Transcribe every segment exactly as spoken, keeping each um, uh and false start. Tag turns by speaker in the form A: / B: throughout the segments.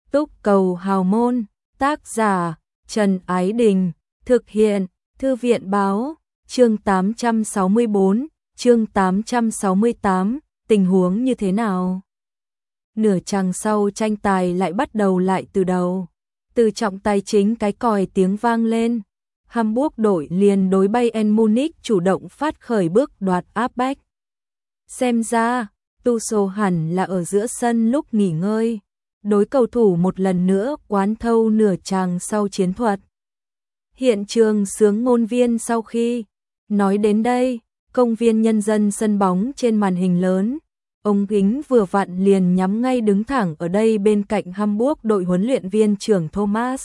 A: Túc cầu hào môn, tác giả, Trần Ái Đình, thực hiện, Thư viện báo, chương tám trăm sáu mươi bốn, chương tám trăm sáu mươi tám, tình huống như thế nào? Nửa chặng sau tranh tài lại bắt đầu lại từ đầu. Từ trọng tài chính cái còi tiếng vang lên. Hamburg đội liền đối Bayern Munich chủ động phát khởi bước đoạt áp bách. Xem ra, Tuchel hẳn là ở giữa sân lúc nghỉ ngơi. Đối cầu thủ một lần nữa quán thâu nửa chàng sau chiến thuật. Hiện trường sướng ngôn viên sau khi nói đến đây, công viên nhân dân sân bóng trên màn hình lớn. Ông kính vừa vặn liền nhắm ngay đứng thẳng ở đây bên cạnh Hamburg đội huấn luyện viên trưởng Thomas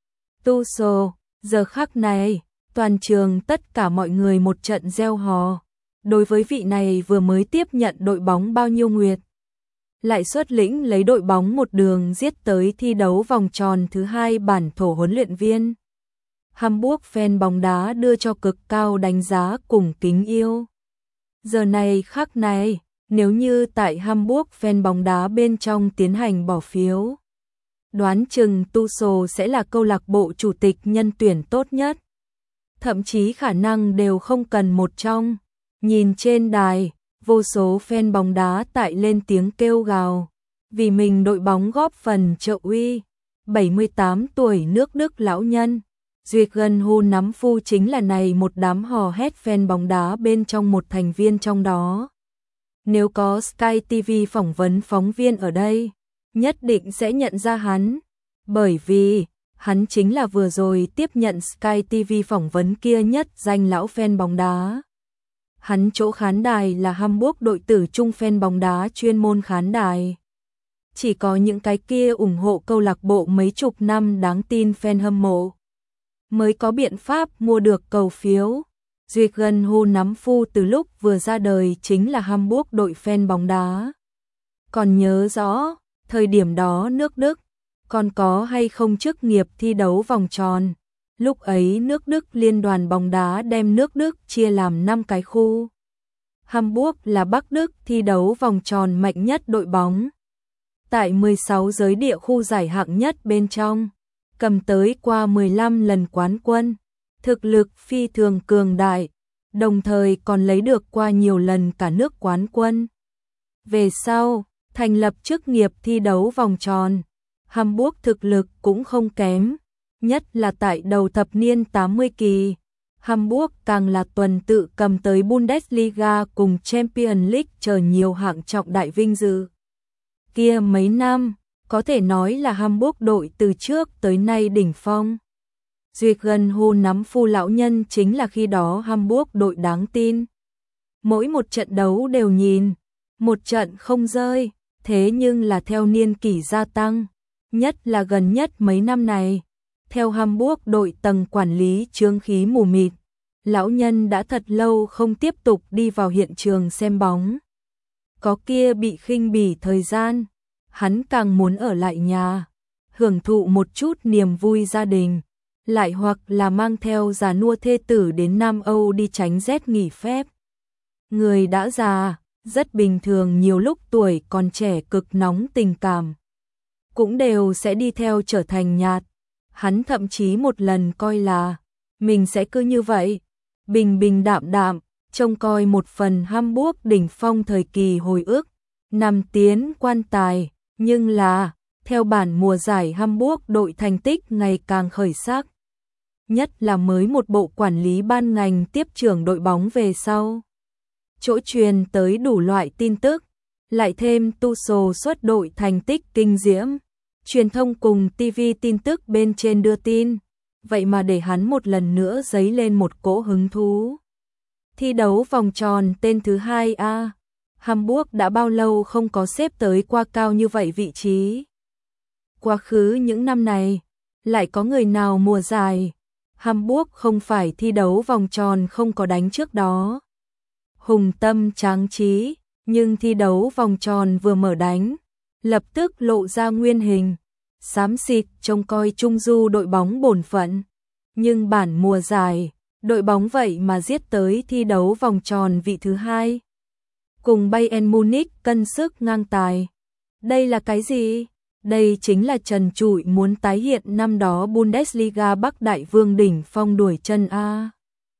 A: Tuchel. Giờ khắc này, toàn trường tất cả mọi người một trận reo hò. Đối với vị này vừa mới tiếp nhận đội bóng bao nhiêu nguyệt, lại xuất lĩnh lấy đội bóng một đường giết tới thi đấu vòng tròn thứ hai bản thổ huấn luyện viên. Hamburg fan bóng đá đưa cho cực cao đánh giá cùng kính yêu. Giờ này khắc này, nếu như tại Hamburg fan bóng đá bên trong tiến hành bỏ phiếu, đoán chừng Tuchel sẽ là câu lạc bộ chủ tịch nhân tuyển tốt nhất. Thậm chí khả năng đều không cần một trong. Nhìn trên đài, vô số fan bóng đá tại lên tiếng kêu gào, vì mình đội bóng góp phần trợ uy. bảy mươi tám tuổi nước Đức lão nhân, Jürgen Hu nắm phu chính là này một đám hò hét fan bóng đá bên trong một thành viên trong đó. Nếu có Sky ti vi phỏng vấn phóng viên ở đây, nhất định sẽ nhận ra hắn, bởi vì hắn chính là vừa rồi tiếp nhận Sky ti vi phỏng vấn kia nhất danh lão fan bóng đá. Hắn chỗ khán đài là Hamburg đội tử trung fan bóng đá chuyên môn khán đài. Chỉ có những cái kia ủng hộ câu lạc bộ mấy chục năm đáng tin fan hâm mộ mới có biện pháp mua được cầu phiếu. Jürgen Hu nắm phu từ lúc vừa ra đời chính là Hamburg đội fan bóng đá. Còn nhớ rõ, thời điểm đó nước Đức còn có hay không chức nghiệp thi đấu vòng tròn. Lúc ấy nước Đức liên đoàn bóng đá đem nước Đức chia làm năm cái khu. Hamburg là Bắc Đức thi đấu vòng tròn mạnh nhất đội bóng. Tại mười sáu giới địa khu giải hạng nhất bên trong, cầm tới qua mười lăm lần quán quân, thực lực phi thường cường đại, đồng thời còn lấy được qua nhiều lần cả nước quán quân. Về sau, thành lập chức nghiệp thi đấu vòng tròn, Hamburg thực lực cũng không kém. Nhất là tại đầu thập niên tám mươi kỳ, Hamburg càng là tuần tự cầm tới Bundesliga cùng Champions League chờ nhiều hạng trọng đại vinh dự. Kia mấy năm, có thể nói là Hamburg đội từ trước tới nay đỉnh phong. Jürgen Hu nắm phu lão nhân chính là khi đó Hamburg đội đáng tin. Mỗi một trận đấu đều nhìn, một trận không rơi, thế nhưng là theo niên kỷ gia tăng, nhất là gần nhất mấy năm này. Theo Hamburg đội tầng quản lý chướng khí mù mịt, lão nhân đã thật lâu không tiếp tục đi vào hiện trường xem bóng. Có kia bị khinh bỉ thời gian, hắn càng muốn ở lại nhà, hưởng thụ một chút niềm vui gia đình, lại hoặc là mang theo già nua thê tử đến Nam Âu đi tránh rét nghỉ phép. Người đã già, rất bình thường nhiều lúc tuổi còn trẻ cực nóng tình cảm, cũng đều sẽ đi theo trở thành nhạt. Hắn thậm chí một lần coi là mình sẽ cứ như vậy, bình bình đạm đạm, trông coi một phần Hamburg đỉnh phong thời kỳ hồi ức, nằm tiến quan tài, nhưng là, theo bản mùa giải Hamburg đội thành tích ngày càng khởi sắc. Nhất là mới một bộ quản lý ban ngành tiếp trưởng đội bóng về sau. Chỗ truyền tới đủ loại tin tức, lại thêm Tuchel xuất đội thành tích kinh diễm. Truyền thông cùng ti vi tin tức bên trên đưa tin, vậy mà để hắn một lần nữa dấy lên một cỗ hứng thú. Thi đấu vòng tròn tên thứ hai a, Hamburg đã bao lâu không có xếp tới qua cao như vậy vị trí. Quá khứ những năm này, lại có người nào mùa giải, Hamburg không phải thi đấu vòng tròn không có đánh trước đó. Hùng tâm tráng trí, nhưng thi đấu vòng tròn vừa mở đánh, lập tức lộ ra nguyên hình, xám xịt trông coi trung du đội bóng bổn phận. Nhưng bản mùa giải, đội bóng vậy mà giết tới thi đấu vòng tròn vị thứ hai. Cùng Bayern Munich cân sức ngang tài. Đây là cái gì? Đây chính là trần trụi muốn tái hiện năm đó Bundesliga Bắc Đại Vương đỉnh phong đuổi chân a.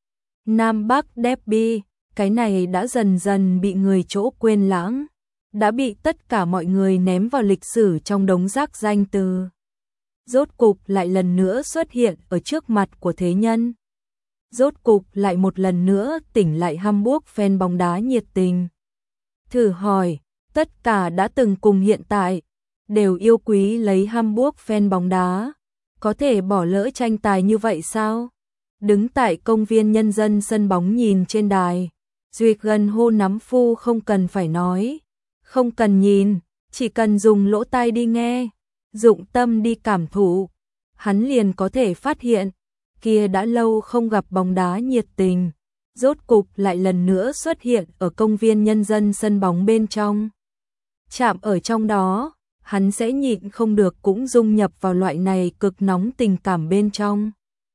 A: Nam Bắc derby, cái này đã dần dần bị người chỗ quên lãng, đã bị tất cả mọi người ném vào lịch sử trong đống rác danh từ. Rốt cục lại lần nữa xuất hiện ở trước mặt của thế nhân. Rốt cục lại một lần nữa tỉnh lại Hamburg fan bóng đá nhiệt tình. Thử hỏi, tất cả đã từng cùng hiện tại, đều yêu quý lấy Hamburg fan bóng đá, có thể bỏ lỡ tranh tài như vậy sao? Đứng tại công viên nhân dân sân bóng nhìn trên đài, Duyệt gần hô nắm phu không cần phải nói, không cần nhìn, chỉ cần dùng lỗ tai đi nghe, dụng tâm đi cảm thụ, hắn liền có thể phát hiện, kia đã lâu không gặp bóng đá nhiệt tình, rốt cục lại lần nữa xuất hiện ở công viên nhân dân sân bóng bên trong. Chạm ở trong đó, hắn sẽ nhịn không được cũng dung nhập vào loại này cực nóng tình cảm bên trong.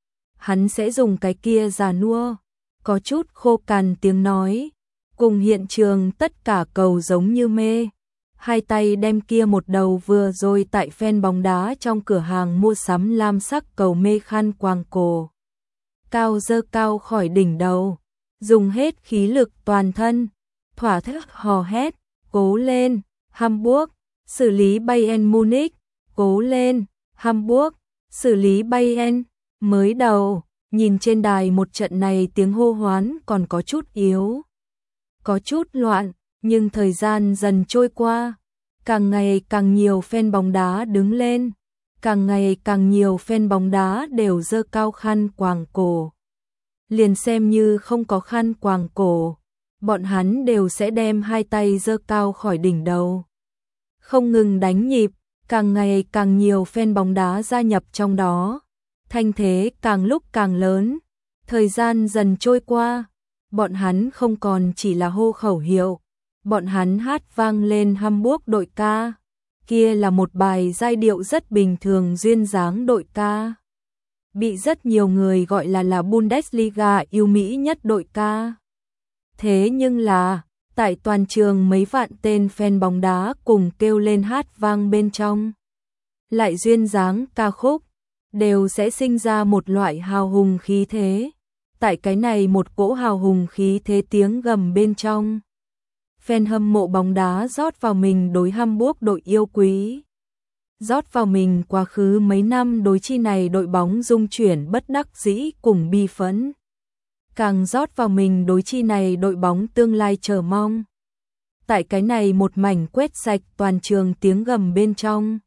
A: Hắn sẽ dùng cái kia già nua, có chút khô cằn tiếng nói, cùng hiện trường tất cả cầu giống như mê. Hai tay đem kia một đầu vừa rồi tại fan bóng đá trong cửa hàng mua sắm lam sắc cầu mê khăn quàng cổ. Cao dơ cao khỏi đỉnh đầu, dùng hết khí lực toàn thân, thỏa thức hò hét, cố lên, Hamburg, xử lý Bayern Munich, cố lên, Hamburg, xử lý Bayern. Mới đầu, nhìn trên đài một trận này tiếng hô hoán còn có chút yếu, có chút loạn, nhưng thời gian dần trôi qua, càng ngày càng nhiều fan bóng đá đứng lên, càng ngày càng nhiều fan bóng đá đều giơ cao khăn quàng cổ. Liền xem như không có khăn quàng cổ, bọn hắn đều sẽ đem hai tay giơ cao khỏi đỉnh đầu. Không ngừng đánh nhịp, càng ngày càng nhiều fan bóng đá gia nhập trong đó. Thanh thế càng lúc càng lớn, thời gian dần trôi qua, bọn hắn không còn chỉ là hô khẩu hiệu, bọn hắn hát vang lên Hamburg đội ca, kia là một bài giai điệu rất bình thường duyên dáng đội ca. Bị rất nhiều người gọi là là Bundesliga yêu Mỹ nhất đội ca. Thế nhưng là, tại toàn trường mấy vạn tên fan bóng đá cùng kêu lên hát vang bên trong. Lại duyên dáng ca khúc, đều sẽ sinh ra một loại hào hùng khí thế. Tại cái này một cỗ hào hùng khí thế tiếng gầm bên trong. Fan hâm mộ bóng đá rót vào mình đối Hamburg đội yêu quý. Rót vào mình quá khứ mấy năm đối chi này đội bóng dung chuyển bất đắc dĩ cùng bi phẫn. Càng rót vào mình đối chi này đội bóng tương lai chờ mong. Tại cái này một mảnh quét sạch toàn trường tiếng gầm bên trong.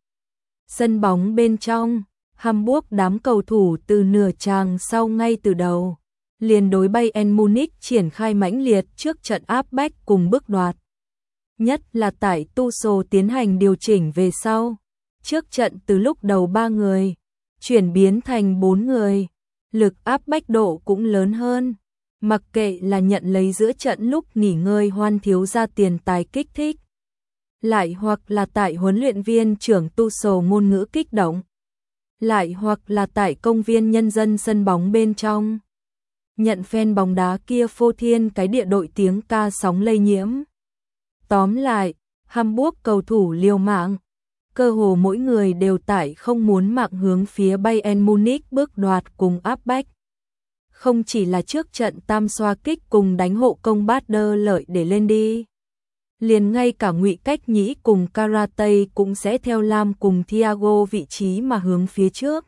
A: Sân bóng bên trong, Hamburg đám cầu thủ từ nửa chàng sau ngay từ đầu, liền đối Bayern Munich triển khai mãnh liệt trước trận áp bách cùng bước đoạt. Nhất là tại Tuchel tiến hành điều chỉnh về sau, trước trận từ lúc đầu ba người, chuyển biến thành bốn người, lực áp bách độ cũng lớn hơn. Mặc kệ là nhận lấy giữa trận lúc nghỉ ngơi Hoan thiếu ra tiền tài kích thích, lại hoặc là tại huấn luyện viên trưởng Tuchel ngôn ngữ kích động, lại hoặc là tại công viên nhân dân sân bóng bên trong. Nhận fan bóng đá kia phô thiên cái địa đội tiếng ca sóng lây nhiễm. Tóm lại, Hamburg cầu thủ liều mạng, cơ hồ mỗi người đều tại không muốn mạng hướng phía Bayern Munich bước đoạt cùng áp bách. Không chỉ là trước trận tam xoa kích cùng đánh hộ công Bader lợi để lên đi. Liền ngay cả Ngụy Cách Nhĩ cùng Karate cũng sẽ theo Lam cùng Thiago vị trí mà hướng phía trước.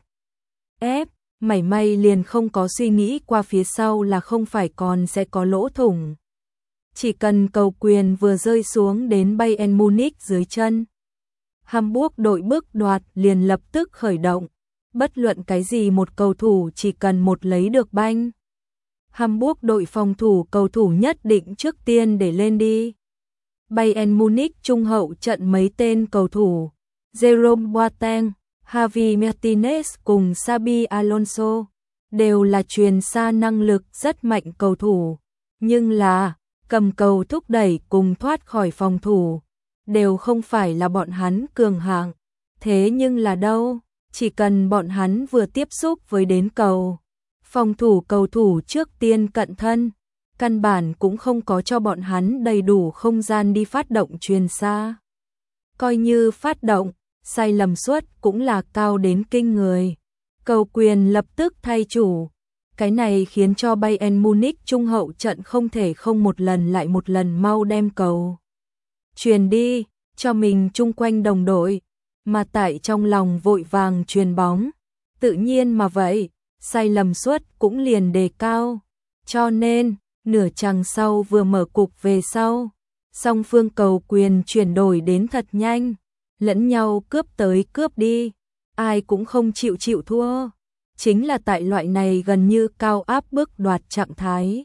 A: Ép, mảy may liền không có suy nghĩ qua phía sau là không phải còn sẽ có lỗ thủng. Chỉ cần cầu quyền vừa rơi xuống đến Bayern Munich dưới chân. Hamburg đội bước đoạt liền lập tức khởi động. Bất luận cái gì một cầu thủ chỉ cần một lấy được banh. Hamburg đội phòng thủ cầu thủ nhất định trước tiên để lên đi. Bayern Munich trung hậu trận mấy tên cầu thủ, Jerome Boateng, Javi Martinez cùng Xabi Alonso, đều là truyền xa năng lực rất mạnh cầu thủ, nhưng là cầm cầu thúc đẩy cùng thoát khỏi phòng thủ, đều không phải là bọn hắn cường hạng. Thế nhưng là đâu, chỉ cần bọn hắn vừa tiếp xúc với đến cầu, phòng thủ cầu thủ trước tiên cận thân, căn bản cũng không có cho bọn hắn đầy đủ không gian đi phát động truyền xa. Coi như phát động, sai lầm suất cũng là cao đến kinh người. Cầu quyền lập tức thay chủ. Cái này khiến cho Bayern Munich trung hậu trận không thể không một lần lại một lần mau đem cầu truyền đi cho mình chung quanh đồng đội, mà tại trong lòng vội vàng truyền bóng. Tự nhiên mà vậy, sai lầm suất cũng liền đề cao. Cho nên, nửa chặng sau vừa mở cục về sau, song phương cầu quyền chuyển đổi đến thật nhanh, lẫn nhau cướp tới cướp đi, ai cũng không chịu chịu thua. Chính là tại loại này gần như cao áp bức đoạt trạng thái.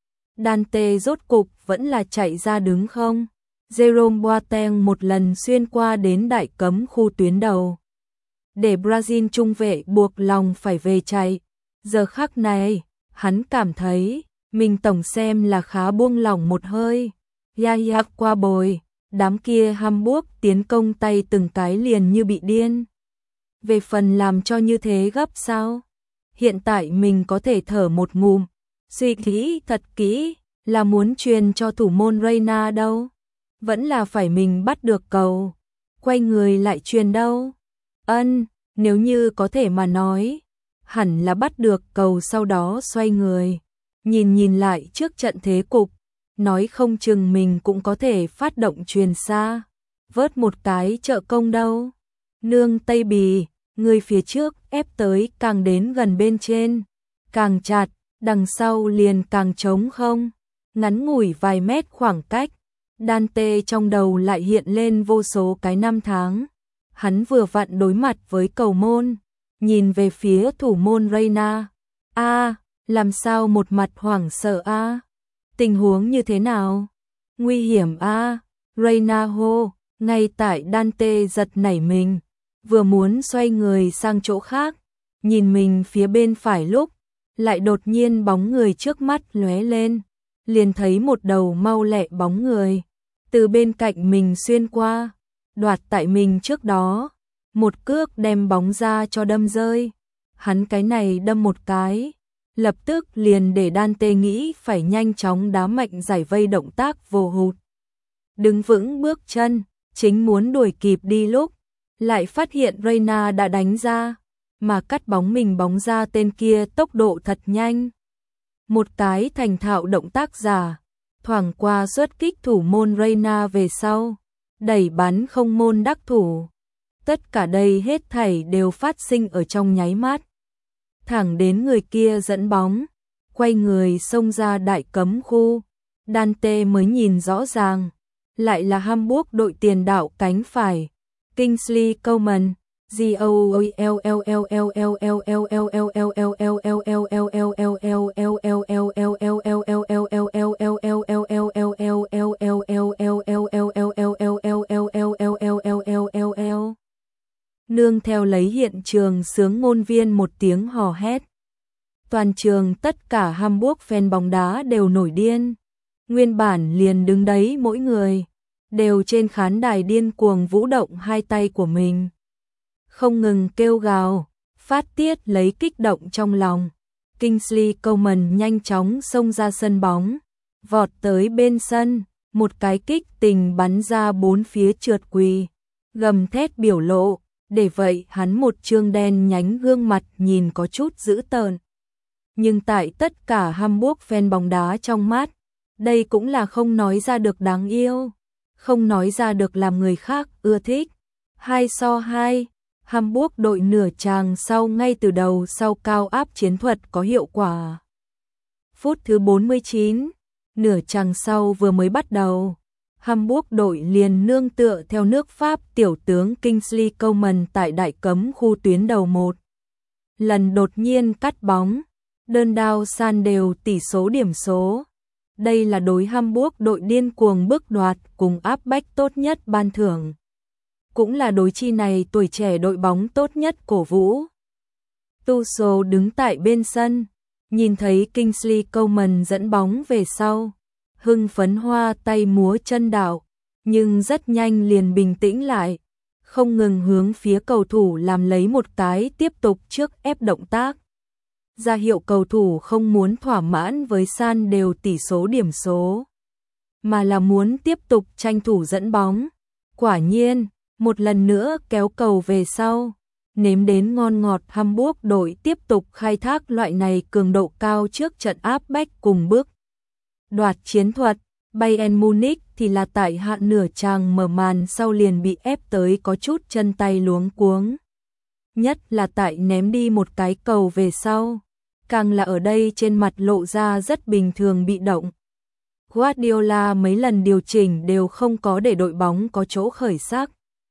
A: Dante rốt cục vẫn là chạy ra đứng không. Jerome Boateng một lần xuyên qua đến đại cấm khu tuyến đầu, để Brazil trung vệ buộc lòng phải về chạy. Giờ khắc này, hắn cảm thấy mình tổng xem là khá buông lỏng một hơi. Yaya qua bồi, đám kia Hamburg tiến công tay từng cái liền như bị điên. Về phần làm cho như thế gấp sao? Hiện tại mình có thể thở một ngụm, suy nghĩ thật kỹ, là muốn truyền cho thủ môn Reina đâu? Vẫn là phải mình bắt được cầu, quay người lại truyền đâu? Ân, nếu như có thể mà nói, hẳn là bắt được cầu sau đó xoay người, nhìn nhìn lại trước trận thế cục, nói không chừng mình cũng có thể phát động truyền xa, vớt một cái trợ công đâu. Nương Tây Bì, người phía trước ép tới càng đến gần bên trên, càng chặt, đằng sau liền càng trống không. Ngắn ngủi vài mét khoảng cách, Dante trong đầu lại hiện lên vô số cái năm tháng. Hắn vừa vặn đối mặt với cầu môn, nhìn về phía thủ môn Reina. A, làm sao một mặt hoảng sợ a? Tình huống như thế nào? Nguy hiểm a? Reina hô, ngay tại Dante giật nảy mình, vừa muốn xoay người sang chỗ khác, nhìn mình phía bên phải lúc, lại đột nhiên bóng người trước mắt lóe lên, liền thấy một đầu mau lẹ bóng người từ bên cạnh mình xuyên qua, đoạt tại mình trước đó, một cước đem bóng ra cho đâm rơi. Hắn cái này đâm một cái, lập tức liền để Dante nghĩ phải nhanh chóng đá mạnh giải vây động tác vô hụt. Đứng vững bước chân, chính muốn đuổi kịp đi lúc, lại phát hiện Reina đã đánh ra, mà cắt bóng mình bóng ra tên kia tốc độ thật nhanh. Một cái thành thạo động tác giả, thoảng qua xuất kích thủ môn Reina về sau, đẩy bắn không môn đắc thủ. Tất cả đây hết thảy đều phát sinh ở trong nháy mắt. Thẳng đến người kia dẫn bóng, quay người xông ra đại cấm khu, Dante mới nhìn rõ ràng, lại là Hamburg đội tiền đạo cánh phải, Kingsley Coman. Nương theo lấy hiện trường sướng ngôn viên một tiếng hò hét. Toàn trường tất cả Hamburg fan bóng đá đều nổi điên. Nguyên bản liền đứng đấy mỗi người đều trên khán đài điên cuồng vũ động hai tay của mình, không ngừng kêu gào, phát tiết lấy kích động trong lòng. Kingsley Coman nhanh chóng xông ra sân bóng, vọt tới bên sân, một cái kích tình bắn ra bốn phía trượt quỳ, gầm thét biểu lộ, để vậy hắn một trương đen nhánh gương mặt nhìn có chút dữ tợn. Nhưng tại tất cả Hamburg fan bóng đá trong mắt, đây cũng là không nói ra được đáng yêu, không nói ra được làm người khác ưa thích. Hai so hai, Hamburg đội nửa chàng sau ngay từ đầu sau cao áp chiến thuật có hiệu quả. Phút thứ bốn mươi chín, nửa chàng sau vừa mới bắt đầu, Hamburg đội liền nương tựa theo nước Pháp tiểu tướng Kingsley Coman tại đại cấm khu tuyến đầu một lần đột nhiên cắt bóng, đơn đao san đều tỷ số điểm số. Đây là đối Hamburg đội điên cuồng bước đoạt cùng áp bách tốt nhất ban thưởng, cũng là đối chi này tuổi trẻ đội bóng tốt nhất cổ vũ. Tuchel đứng tại bên sân, nhìn thấy Kingsley Coman dẫn bóng về sau, hưng phấn hoa tay múa chân đạo, nhưng rất nhanh liền bình tĩnh lại, không ngừng hướng phía cầu thủ làm lấy một cái tiếp tục trước ép động tác, ra hiệu cầu thủ không muốn thỏa mãn với san đều tỷ số điểm số, mà là muốn tiếp tục tranh thủ dẫn bóng. Quả nhiên, một lần nữa kéo cầu về sau. Nếm đến ngon ngọt, Hamburg đội tiếp tục khai thác loại này cường độ cao trước trận áp bách cùng bước đoạt chiến thuật. Bayern Munich thì là tại hạ nửa chàng mở màn sau liền bị ép tới có chút chân tay luống cuống. Nhất là tại ném đi một cái cầu về sau, càng là ở đây trên mặt lộ ra rất bình thường bị động. Guardiola mấy lần điều chỉnh đều không có để đội bóng có chỗ khởi sắc.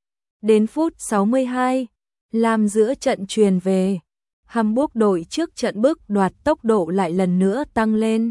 A: Đến phút sáu mươi hai, làm giữa trận truyền về, Hamburg đội trước trận bước đoạt tốc độ lại lần nữa tăng lên.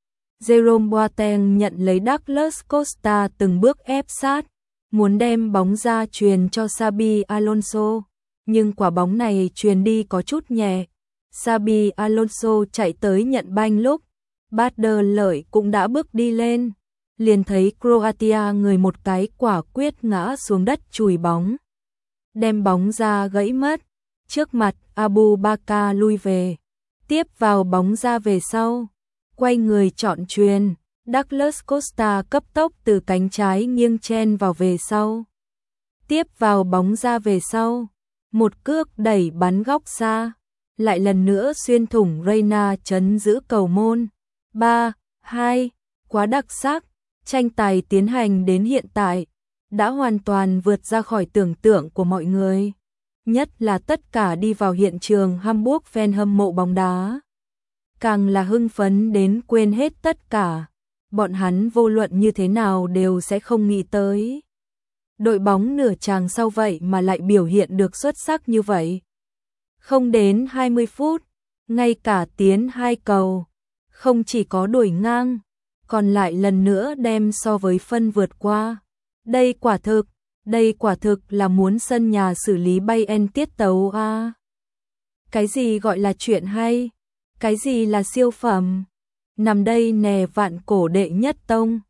A: Jerome Boateng nhận lấy Douglas Costa từng bước ép sát, muốn đem bóng ra truyền cho Xabi Alonso, nhưng quả bóng này truyền đi có chút nhẹ. Xabi Alonso chạy tới nhận banh lúc Bader Lợi cũng đã bước đi lên, liền thấy Croatia người một cái quả quyết ngã xuống đất chùi bóng, đem bóng ra gãy mất. Trước mặt Abu Bakar lui về, tiếp vào bóng ra về sau, quay người chọn chuyền, Douglas Costa cấp tốc từ cánh trái nghiêng chen vào về sau, tiếp vào bóng ra về sau, một cước đẩy bắn góc xa, lại lần nữa xuyên thủng Reina chấn giữ cầu môn. ba hai, quá đặc sắc, tranh tài tiến hành đến hiện tại đã hoàn toàn vượt ra khỏi tưởng tượng của mọi người, nhất là tất cả đi vào hiện trường Hamburg fan hâm mộ bóng đá. Càng là hưng phấn đến quên hết tất cả, bọn hắn vô luận như thế nào đều sẽ không nghĩ tới. Đội bóng nửa chàng sau vậy mà lại biểu hiện được xuất sắc như vậy. Không đến hai mươi phút, ngay cả tiến hai cầu, không chỉ có đuổi ngang, còn lại lần nữa đem so với phân vượt qua. Đây quả thực, đây quả thực là muốn sân nhà xử lý Bayern tiết tấu a. Cái gì gọi là chuyện hay? Cái gì là siêu phẩm? Nằm đây nè vạn cổ đệ nhất tông.